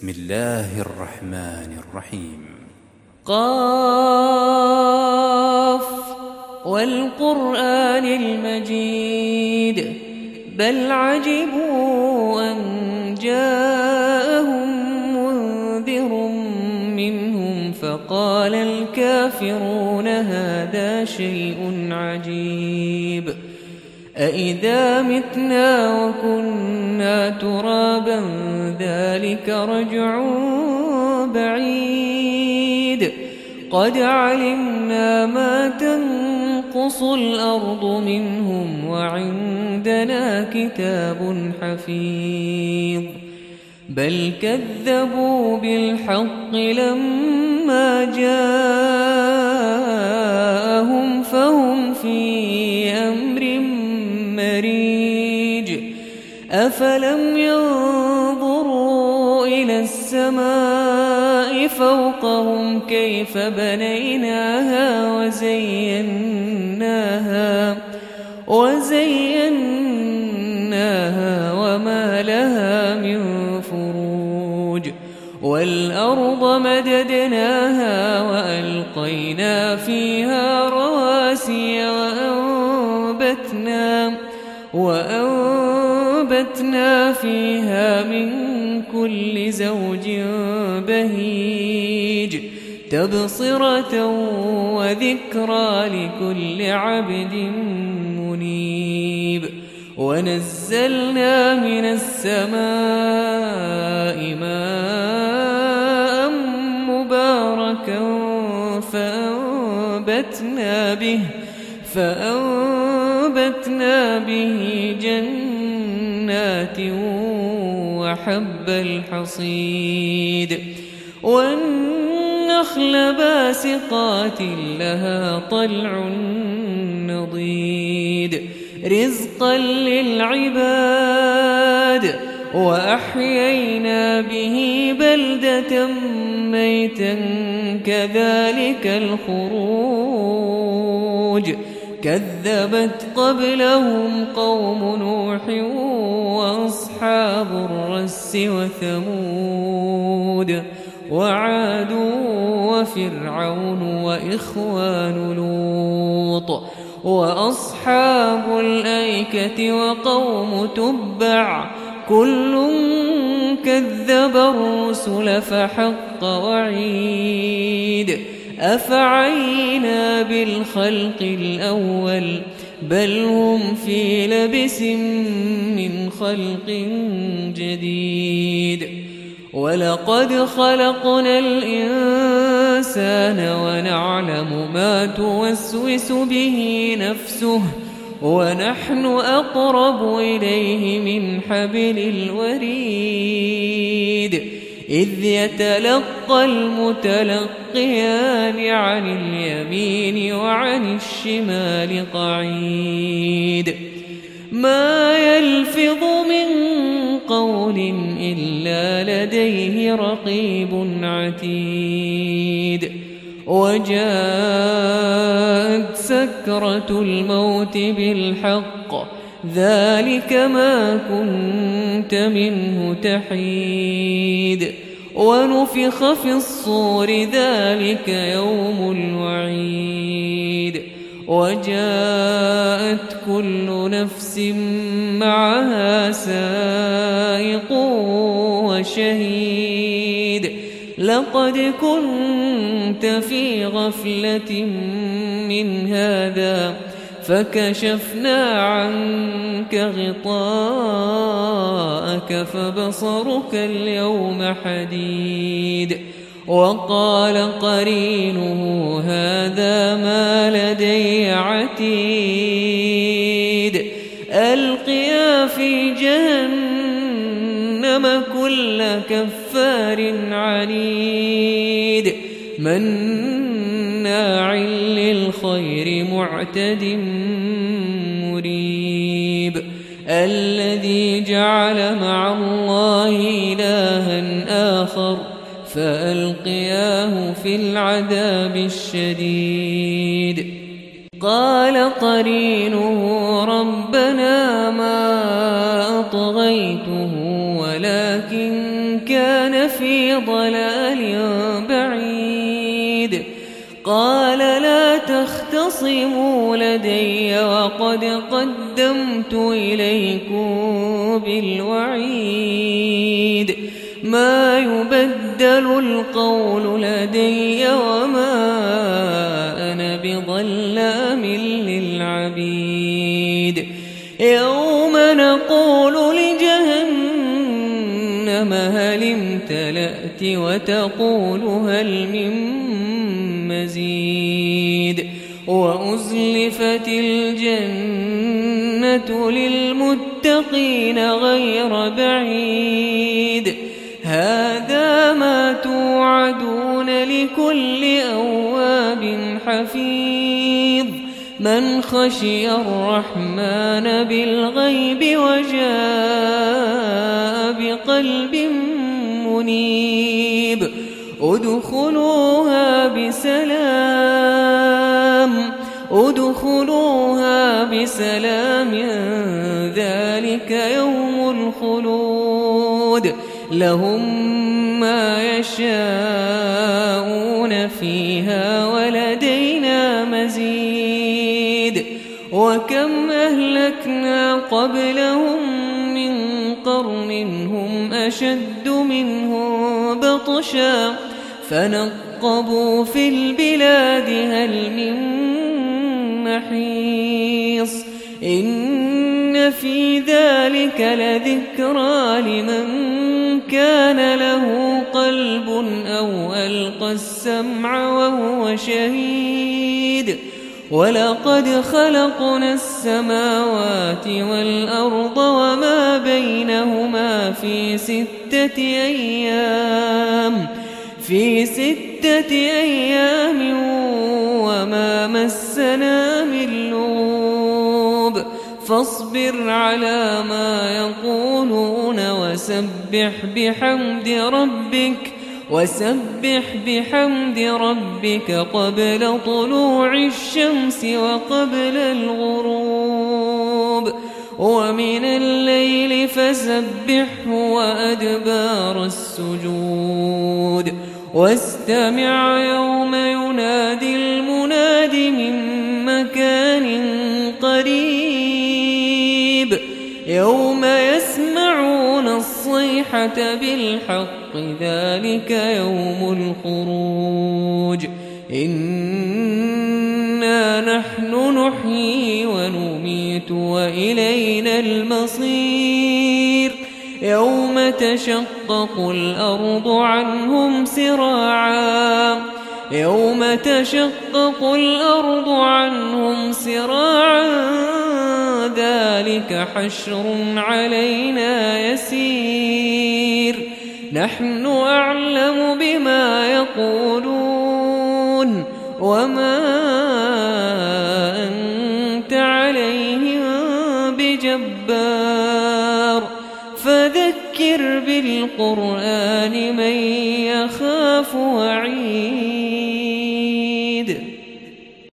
بسم الله الرحمن الرحيم. قاف والقرآن المجيد بل عجبوا أن جاءهم منذر منهم فقال الكافرون هذا شيء عجيب أإذا متنا وكنا ترابا ذلك رجع بعيد قد علمنا ما تنقص الأرض منهم وعندنا كتاب حفيظ بل كذبوا بالحق لما جاءهم فهم في أمر مريج أفلم ينظروا إلى السماء فوقهم كيف بنيناها وزيناها وما لها من فروج والأرض مددناها وألقينا فيها رواسي وأنبتنا فيها من كل زوج بهيج تبصرة وذكرى لكل عبد منيب ونزلنا من السماء ماء مباركا فأنبتنا به جنات وحب الحصيد والنخل باسقات لها طلع نضيد رزقا للعباد وأحيينا به بلدة ميتا كذلك الخروج كذبت قبلهم قوم نوح وأصحاب الرس وثمود وعاد وفرعون وإخوان لوط وأصحاب الأيكة وقوم تبع كل كذب الرسل فحق وعيد أفعينا بالخلق الأول بل هم في لبس من خلق جديد ولقد خلقنا الإنسان ونعلم ما توسوس به نفسه ونحن أقرب إليه من حبل الوريد إذ يتلقى المتلقيان عن اليمين وعن الشمال قعيد ما يلفظ من قول إلا لديه رقيب عتيد وجاءت سكرة الموت بالحق ذلك ما كنت منه تحيد ونفخ في الصور ذلك يوم الوعيد وجاءت كل نفس معها سائق وشهيد لقد كنت في غفلة من هذا فكشفنا عنك غطاءك فبصرك اليوم حديد وقال قرينه هذا ما لدي عتيد ألقيا في جهنم كل كفار عنيد مناع للخير معتد مريب الذي جعل مع الله إلها آخر فألقياه في العذاب الشديد قال قرينه ربنا ما أطغيته ولكن كان لفي ضلال بعيد قال لا تختصموا لدي وقد قدمت إليكم بالوعيد ما يبدل القول لدي وما أنا بظلام للعبيد يوم نقول لجهنم هل امتلأت وتقول هل من مزيد وأزلفت الجنة للمتقين غير بعيد هذا ما توعدون لكل أواب حفيظ من خشي الرحمن بالغيب وجاء بقلب منيب ادخلوها بسلام ذلك يوم الخلود لهم ما يشاءون فيها ولدينا مزيد وكم أهلكنا قبلهم من قرن هم أشد منهم بطشا فنقبوا في البلاد هل من محيص إن في ذلك لذكرى لمن كان له قلب أو ألقى السمع وهو شهيد ولقد خلقنا السماوات والأرض وما بينهما في 6 أيام وما مسنا من لغوب فاصبر على ما يقولون وسبح بحمد ربك قبل طلوع الشمس وقبل الغروب ومن الليل فسبحه وأدبار السجود واستمع يوم ينادي المناد من مكان قريب يوم يسمعون الصيحة بالحق ذلك يوم الخروج إنا نحن نحيي ونميت وإلينا المصير يوم تشقق الأرض عنهم سراعا ذلك حشر علينا يسير نحن أعلم بما يقولون وما أنت عليهم بجبار فذكر بالقرآن من يخاف وعيد